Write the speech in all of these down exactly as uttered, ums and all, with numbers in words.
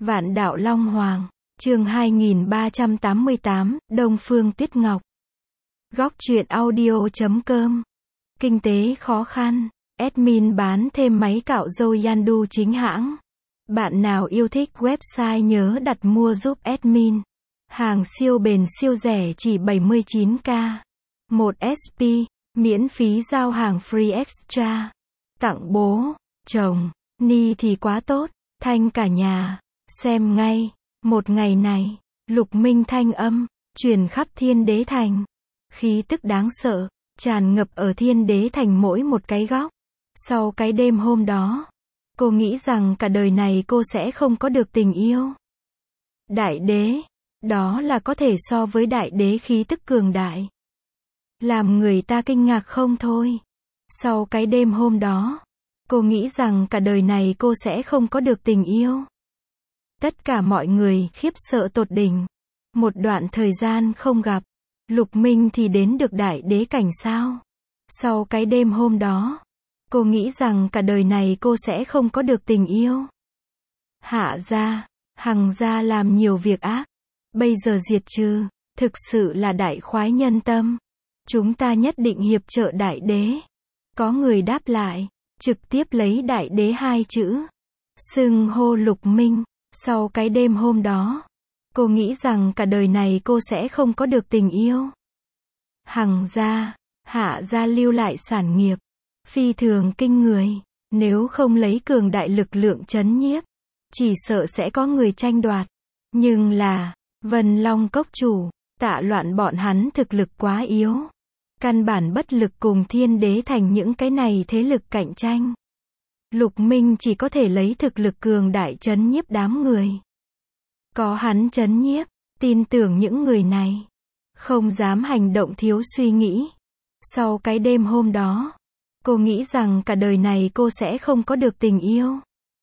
Vạn Đạo Long Hoàng, chương hai nghìn ba trăm tám mươi tám, Đông Phương Tuyết Ngọc. Góc truyện audio chấm com. Kinh tế khó khăn, admin bán thêm máy cạo râu Yandu chính hãng. Bạn nào yêu thích website nhớ đặt mua giúp admin. Hàng siêu bền siêu rẻ chỉ bảy mươi chín k. một ét pê, miễn phí giao hàng free extra. Tặng bố, chồng, ni thì quá tốt, thanh cả nhà. Xem ngay, một ngày này, Lục Minh thanh âm, truyền khắp Thiên Đế Thành. Khí tức đáng sợ, tràn ngập ở Thiên Đế Thành mỗi một cái góc. Sau cái đêm hôm đó, cô nghĩ rằng cả đời này cô sẽ không có được tình yêu. Đại đế, đó là có thể so với đại đế khí tức cường đại. Làm người ta kinh ngạc không thôi. Sau cái đêm hôm đó, cô nghĩ rằng cả đời này cô sẽ không có được tình yêu. Tất cả mọi người khiếp sợ tột đỉnh. Một đoạn thời gian không gặp, Lục Minh thì đến được đại đế cảnh sao. Sau cái đêm hôm đó, cô nghĩ rằng cả đời này cô sẽ không có được tình yêu. Hạ gia, Hằng gia làm nhiều việc ác, bây giờ diệt trừ, thực sự là đại khoái nhân tâm. Chúng ta nhất định hiệp trợ đại đế. Có người đáp lại, trực tiếp lấy đại đế hai chữ, xưng hô Lục Minh. Sau cái đêm hôm đó, cô nghĩ rằng cả đời này cô sẽ không có được tình yêu. Hằng gia, Hạ gia lưu lại sản nghiệp phi thường kinh người, nếu không lấy cường đại lực lượng trấn nhiếp, chỉ sợ sẽ có người tranh đoạt. Nhưng là, Vân Long cốc chủ, Tạ Loạn bọn hắn thực lực quá yếu, căn bản bất lực cùng Thiên Đế Thành những cái này thế lực cạnh tranh. Lục Minh chỉ có thể lấy thực lực cường đại trấn nhiếp đám người. Có hắn trấn nhiếp, tin tưởng những người này không dám hành động thiếu suy nghĩ. Sau cái đêm hôm đó, cô nghĩ rằng cả đời này cô sẽ không có được tình yêu.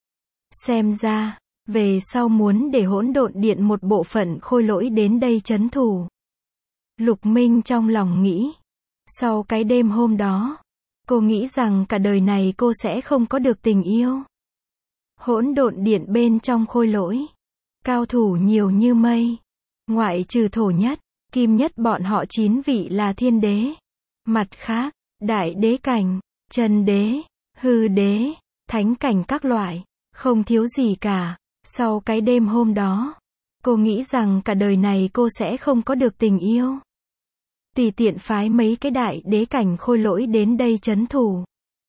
Xem ra, về sau muốn để hỗn độn điện một bộ phận khôi lỗi đến đây trấn thủ. Lục Minh trong lòng nghĩ. Sau cái đêm hôm đó, cô nghĩ rằng cả đời này cô sẽ không có được tình yêu. Hỗn độn điện bên trong khôi lỗi, cao thủ nhiều như mây. Ngoại trừ thổ nhất, kim nhất bọn họ chín vị là thiên đế. Mặt khác, đại đế cảnh, chân đế, hư đế, thánh cảnh các loại, không thiếu gì cả. Sau cái đêm hôm đó, cô nghĩ rằng cả đời này cô sẽ không có được tình yêu. Tùy tiện phái mấy cái đại đế cảnh khôi lỗi đến đây trấn thủ.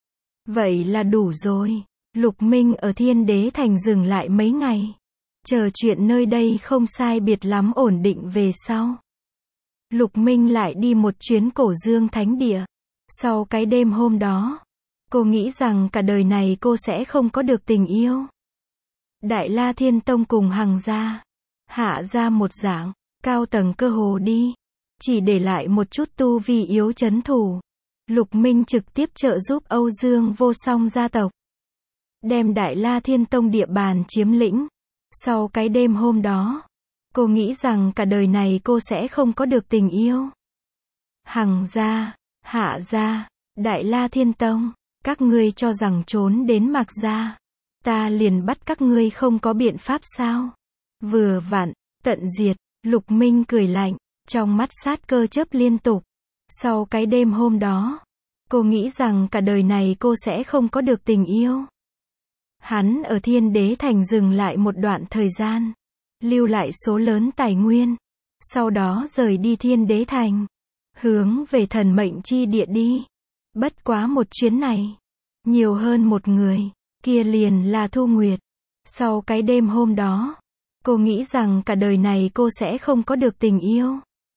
Vậy là đủ rồi. Lục Minh ở Thiên Đế Thành dừng lại mấy ngày, chờ chuyện nơi đây không sai biệt lắm ổn định về sau. Lục Minh lại đi một chuyến Cổ Dương Thánh Địa. Sau cái đêm hôm đó, cô nghĩ rằng cả đời này cô sẽ không có được tình yêu. Đại La Thiên Tông cùng Hằng gia, Hạ gia một dạng, cao tầng cơ hồ đi, chỉ để lại một chút tu vi yếu trấn thủ. Lục Minh trực tiếp trợ giúp Âu Dương Vô Song gia tộc, đem Đại La Thiên Tông địa bàn chiếm lĩnh. Sau cái đêm hôm đó, cô nghĩ rằng cả đời này cô sẽ không có được tình yêu. Hằng gia, Hạ gia, Đại La Thiên Tông, các ngươi cho rằng trốn đến Mạc gia, ta liền bắt các ngươi không có biện pháp sao? Vừa vặn, tận diệt. Lục Minh cười lạnh, trong mắt sát cơ chớp liên tục. Sau cái đêm hôm đó, cô nghĩ rằng cả đời này cô sẽ không có được tình yêu. Hắn ở Thiên Đế Thành dừng lại một đoạn thời gian, lưu lại số lớn tài nguyên, sau đó rời đi Thiên Đế Thành, hướng về thần mệnh chi địa đi. Bất quá một chuyến này, nhiều hơn một người, kia liền là Thu Nguyệt. Sau cái đêm hôm đó, cô nghĩ rằng cả đời này cô sẽ không có được tình yêu.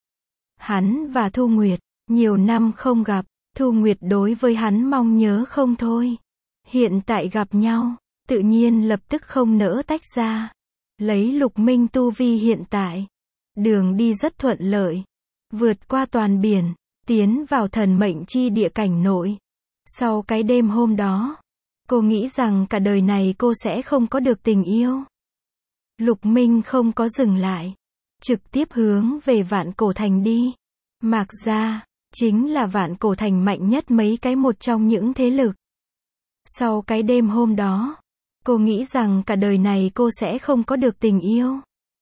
Hắn và Thu Nguyệt, nhiều năm không gặp, Thu Nguyệt đối với hắn mong nhớ không thôi. Hiện tại gặp nhau, tự nhiên lập tức không nỡ tách ra. Lấy Lục Minh tu vi hiện tại, đường đi rất thuận lợi, vượt qua toàn biển, tiến vào thần mệnh chi địa cảnh nội. Sau cái đêm hôm đó, cô nghĩ rằng cả đời này cô sẽ không có được tình yêu. Lục Minh không có dừng lại, trực tiếp hướng về Vạn Cổ Thành đi. Mạc gia, chính là Vạn Cổ Thành mạnh nhất mấy cái một trong những thế lực. Sau cái đêm hôm đó, Cô nghĩ rằng cả đời này cô sẽ không có được tình yêu.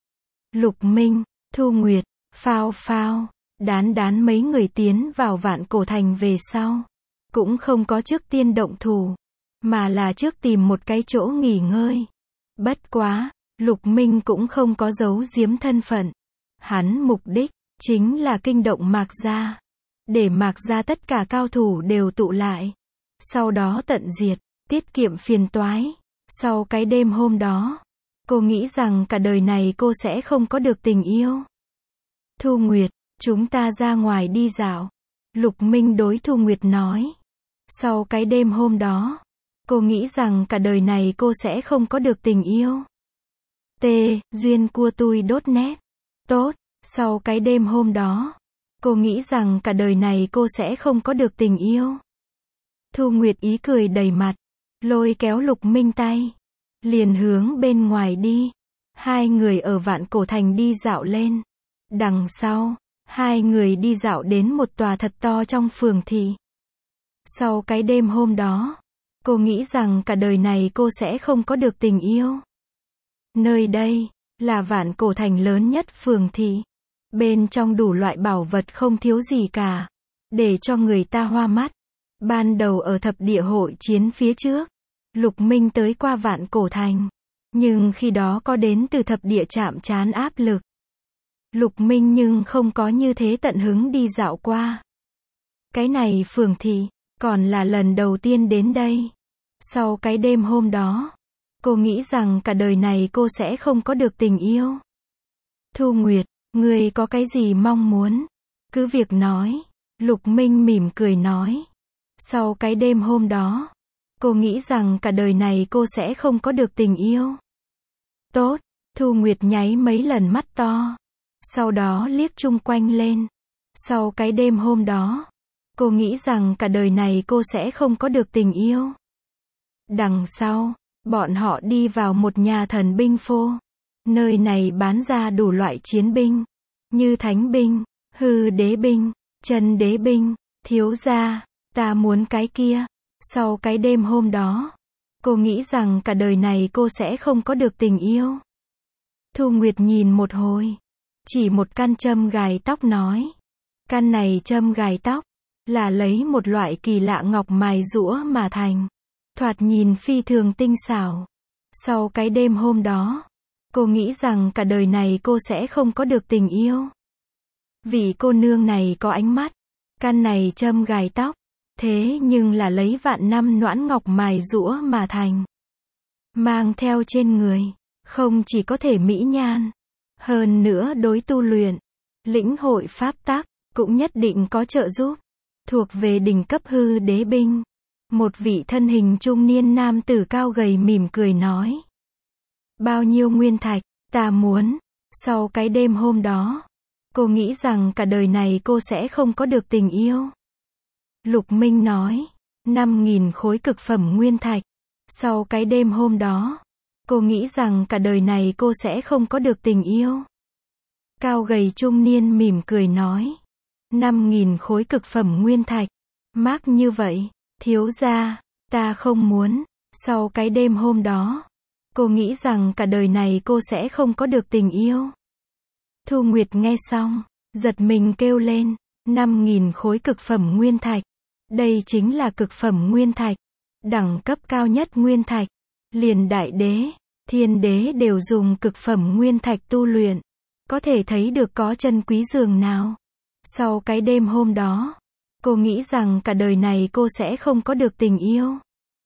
Lục Minh, Thu Nguyệt, Phao Phao, Đán Đán mấy người tiến vào Vạn Cổ Thành về sau. Cũng không có trước tiên động thủ, mà là trước tìm một cái chỗ nghỉ ngơi. Bất quá, Lục Minh cũng không có giấu giếm thân phận. Hắn mục đích, chính là kinh động Mạc Gia. Để Mạc Gia tất cả cao thủ đều tụ lại. Sau đó tận diệt, tiết kiệm phiền toái. Sau cái đêm hôm đó, cô nghĩ rằng cả đời này cô sẽ không có được tình yêu. Thu Nguyệt, chúng ta ra ngoài đi dạo. Lục Minh đối Thu Nguyệt nói. Sau cái đêm hôm đó, cô nghĩ rằng cả đời này cô sẽ không có được tình yêu. T. Duyên cua tui đốt nét. Tốt, sau cái đêm hôm đó, cô nghĩ rằng cả đời này cô sẽ không có được tình yêu. Thu Nguyệt ý cười đầy mặt, lôi kéo Lục Minh tay, liền hướng bên ngoài đi. Hai người ở Vạn Cổ Thành đi dạo lên. Đằng sau, hai người đi dạo đến một tòa thật to trong phường thị. Sau cái đêm hôm đó, cô nghĩ rằng cả đời này cô sẽ không có được tình yêu. Nơi đây, là Vạn Cổ Thành lớn nhất phường thị. Bên trong đủ loại bảo vật không thiếu gì cả. Để cho người ta hoa mắt. Ban đầu ở thập địa hội chiến phía trước, Lục Minh tới qua Vạn Cổ Thành. Nhưng khi đó có đến từ thập địa chạm trán áp lực. Lục Minh nhưng không có như thế tận hứng đi dạo qua. Cái này phường thị, còn là lần đầu tiên đến đây. Sau cái đêm hôm đó, cô nghĩ rằng cả đời này cô sẽ không có được tình yêu. Thu Nguyệt, ngươi có cái gì mong muốn? Cứ việc nói. Lục Minh mỉm cười nói. Sau cái đêm hôm đó, cô nghĩ rằng cả đời này cô sẽ không có được tình yêu. Tốt, Thu Nguyệt nháy mấy lần mắt to. Sau đó liếc chung quanh lên. Sau cái đêm hôm đó, cô nghĩ rằng cả đời này cô sẽ không có được tình yêu. Đằng sau, bọn họ đi vào một nhà thần binh phô. Nơi này bán ra đủ loại chiến binh. Như thánh binh, hư đế binh, chân đế binh, thiếu gia, ta muốn cái kia. Sau cái đêm hôm đó, cô nghĩ rằng cả đời này cô sẽ không có được tình yêu. Thu Nguyệt nhìn một hồi. Chỉ một căn châm gài tóc nói. Căn này châm gài tóc, là lấy một loại kỳ lạ ngọc mài rũa mà thành. Thoạt nhìn phi thường tinh xảo. Sau cái đêm hôm đó, cô nghĩ rằng cả đời này cô sẽ không có được tình yêu. Vì cô nương này có ánh mắt. Căn này châm gài tóc, thế nhưng là lấy vạn năm noãn ngọc mài rũa mà thành. Mang theo trên người, không chỉ có thể mỹ nhan, hơn nữa đối tu luyện, lĩnh hội pháp tắc, cũng nhất định có trợ giúp. Thuộc về đỉnh cấp hư đế binh. Một vị thân hình trung niên nam tử cao gầy mỉm cười nói. Bao nhiêu nguyên thạch, ta muốn. Sau cái đêm hôm đó, cô nghĩ rằng cả đời này cô sẽ không có được tình yêu. Lục Minh nói. Năm nghìn khối cực phẩm nguyên thạch. Sau cái đêm hôm đó, cô nghĩ rằng cả đời này cô sẽ không có được tình yêu. Cao gầy trung niên mỉm cười nói. Năm nghìn khối cực phẩm nguyên thạch. Mác như vậy, thiếu gia, ta không muốn. Sau cái đêm hôm đó, cô nghĩ rằng cả đời này cô sẽ không có được tình yêu. Thu Nguyệt nghe xong, giật mình kêu lên. Năm nghìn khối cực phẩm nguyên thạch. Đây chính là cực phẩm nguyên thạch. Đẳng cấp cao nhất nguyên thạch. Liền đại đế, thiên đế đều dùng cực phẩm nguyên thạch tu luyện. Có thể thấy được có chân quý dường nào. Sau cái đêm hôm đó, cô nghĩ rằng cả đời này cô sẽ không có được tình yêu.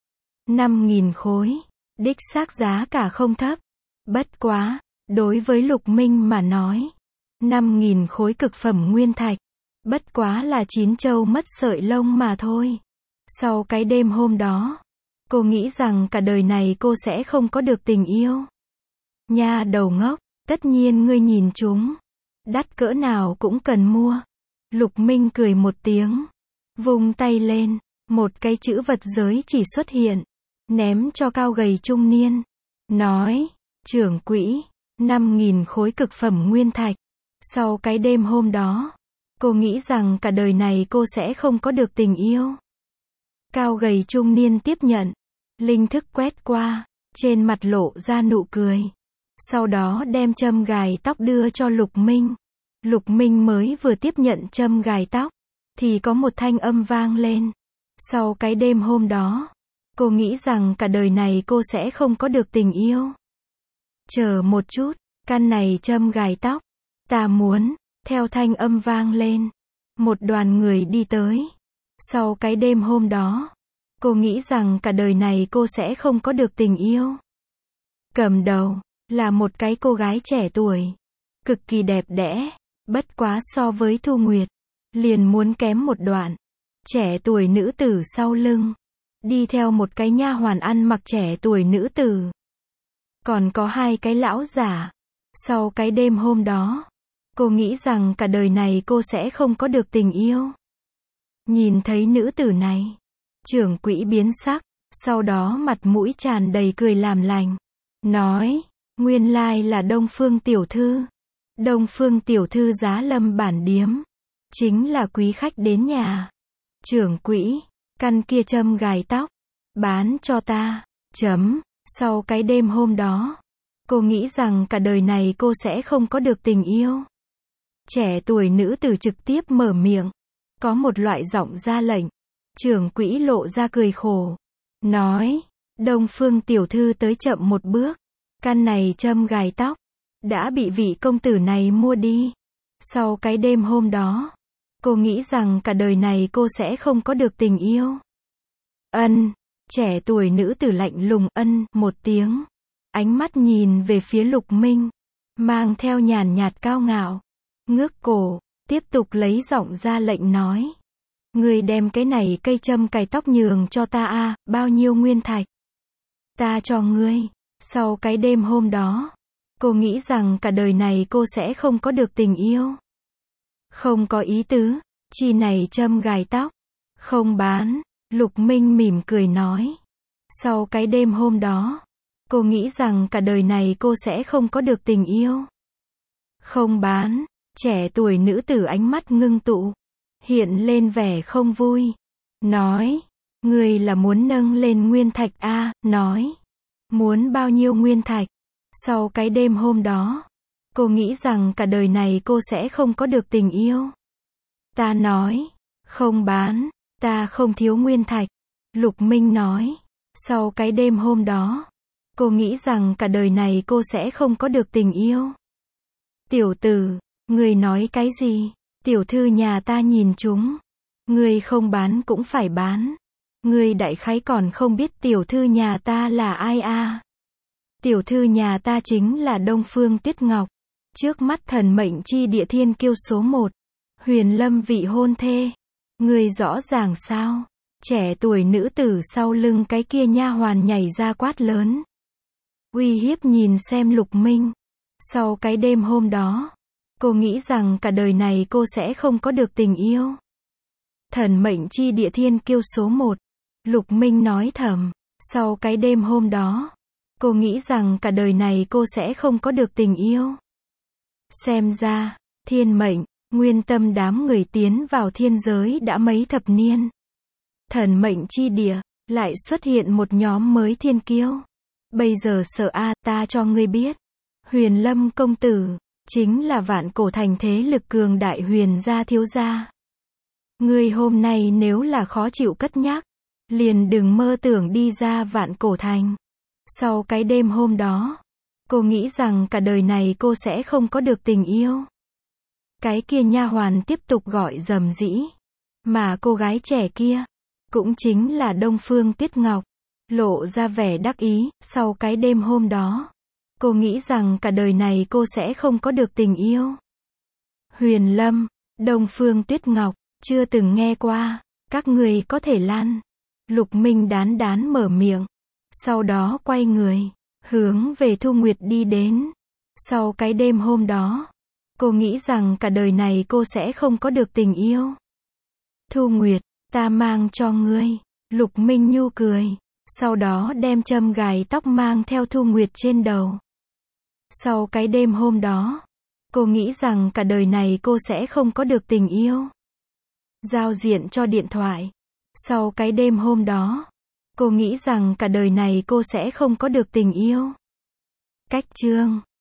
Năm nghìn khối, đích xác giá cả không thấp. Bất quá, đối với Lục Minh mà nói, năm nghìn khối cực phẩm nguyên thạch, bất quá là chín châu mất sợi lông mà thôi. Sau cái đêm hôm đó, cô nghĩ rằng cả đời này cô sẽ không có được tình yêu. Nha đầu ngốc, tất nhiên ngươi nhìn chúng. Đắt cỡ nào cũng cần mua. Lục Minh cười một tiếng. Vung tay lên. Một cái chữ vật giới chỉ xuất hiện. Ném cho cao gầy trung niên. Nói. Trưởng quỹ. Năm nghìn khối cực phẩm nguyên thạch. Sau cái đêm hôm đó, cô nghĩ rằng cả đời này cô sẽ không có được tình yêu. Cao gầy trung niên tiếp nhận. Linh thức quét qua. trên mặt lộ ra nụ cười. Sau đó đem châm gài tóc đưa cho Lục Minh. Lục Minh mới vừa tiếp nhận châm gài tóc, thì có một thanh âm vang lên. Sau cái đêm hôm đó, cô nghĩ rằng cả đời này cô sẽ không có được tình yêu. Chờ một chút, căn này châm gài tóc, ta muốn, theo thanh âm vang lên. Một đoàn người đi tới. Sau cái đêm hôm đó, cô nghĩ rằng cả đời này cô sẽ không có được tình yêu. Cầm đầu, là một cái cô gái trẻ tuổi, cực kỳ đẹp đẽ, bất quá so với Thu Nguyệt, liền muốn kém một đoạn. Trẻ tuổi nữ tử sau lưng, đi theo một cái nha hoàn ăn mặc trẻ tuổi nữ tử. Còn có hai cái lão giả. Sau cái đêm hôm đó, cô nghĩ rằng cả đời này cô sẽ không có được tình yêu. Nhìn thấy nữ tử này, trưởng quỹ biến sắc, sau đó mặt mũi tràn đầy cười làm lành. Nói, nguyên lai là Đông Phương tiểu thư. Đông Phương tiểu thư giá lâm bản điếm. Chính là quý khách đến nhà. Trưởng quỹ, căn kia châm gài tóc, bán cho ta. Chấm, sau cái đêm hôm đó, cô nghĩ rằng cả đời này cô sẽ không có được tình yêu. Trẻ tuổi nữ tử trực tiếp mở miệng. Có một loại giọng ra lệnh. Trưởng quỹ lộ ra cười khổ. Nói, Đông Phương tiểu thư tới chậm một bước. Căn này châm gài tóc, đã bị vị công tử này mua đi. Sau cái đêm hôm đó, cô nghĩ rằng cả đời này cô sẽ không có được tình yêu. Ân, trẻ tuổi nữ tử lạnh lùng ân một tiếng. Ánh mắt nhìn về phía Lục Minh, mang theo nhàn nhạt cao ngạo. Ngước cổ, tiếp tục lấy giọng ra lệnh nói. Người đem cái này cây châm cài tóc nhường cho ta a, bao nhiêu nguyên thạch? Ta cho ngươi. Sau cái đêm hôm đó, cô nghĩ rằng cả đời này cô sẽ không có được tình yêu. Không có ý tứ, chi này châm gài tóc, không bán. Lục Minh mỉm cười nói. Sau cái đêm hôm đó, cô nghĩ rằng cả đời này cô sẽ không có được tình yêu. Không bán. Trẻ tuổi nữ tử ánh mắt ngưng tụ, hiện lên vẻ không vui. Nói, người là muốn nâng lên nguyên thạch a, nói. Muốn bao nhiêu nguyên thạch? Sau cái đêm hôm đó, cô nghĩ rằng cả đời này cô sẽ không có được tình yêu. Ta nói, không bán, ta không thiếu nguyên thạch. Lục Minh nói, sau cái đêm hôm đó, cô nghĩ rằng cả đời này cô sẽ không có được tình yêu. Tiểu tử, người nói cái gì? Tiểu thư nhà ta nhìn chúng. Người không bán cũng phải bán. Người đại khái còn không biết tiểu thư nhà ta là ai a? Tiểu thư nhà ta chính là Đông Phương Tuyết Ngọc. Trước mắt thần mệnh chi địa thiên kiêu số một. Huyền Lâm vị hôn thê. Người rõ ràng sao? Trẻ tuổi nữ tử sau lưng cái kia nha hoàn nhảy ra quát lớn. Uy hiếp nhìn xem Lục Minh. Sau cái đêm hôm đó, cô nghĩ rằng cả đời này cô sẽ không có được tình yêu. Thần mệnh chi địa thiên kiêu số một. Lục Minh nói thầm. Sau cái đêm hôm đó, cô nghĩ rằng cả đời này cô sẽ không có được tình yêu. Xem ra, thiên mệnh, nguyên tâm đám người tiến vào thiên giới đã mấy thập niên. Thần mệnh chi địa, lại xuất hiện một nhóm mới thiên kiêu. Bây giờ sợ a, ta cho ngươi biết. Huyền Lâm công tử, chính là vạn cổ thành thế lực cường đại huyền gia thiếu gia. Ngươi hôm nay nếu là khó chịu cất nhắc, liền đừng mơ tưởng đi ra vạn cổ thành. Sau cái đêm hôm đó, cô nghĩ rằng cả đời này cô sẽ không có được tình yêu. Cái kia nha hoàn tiếp tục gọi rầm rĩ. Mà cô gái trẻ kia, cũng chính là Đông Phương Tuyết Ngọc, lộ ra vẻ đắc ý. Sau cái đêm hôm đó, cô nghĩ rằng cả đời này cô sẽ không có được tình yêu. Huyền Lâm, Đông Phương Tuyết Ngọc, chưa từng nghe qua, các người có thể lan. Lục Minh đán đán mở miệng, sau đó quay người, hướng về Thu Nguyệt đi đến. Sau cái đêm hôm đó, cô nghĩ rằng cả đời này cô sẽ không có được tình yêu. Thu Nguyệt, ta mang cho ngươi. Lục Minh nhu cười, sau đó đem châm gài tóc mang theo Thu Nguyệt trên đầu. Sau cái đêm hôm đó, cô nghĩ rằng cả đời này cô sẽ không có được tình yêu. Giao diện cho điện thoại. Sau cái đêm hôm đó, Cô nghĩ rằng cả đời này cô sẽ không có được tình yêu. Cách chương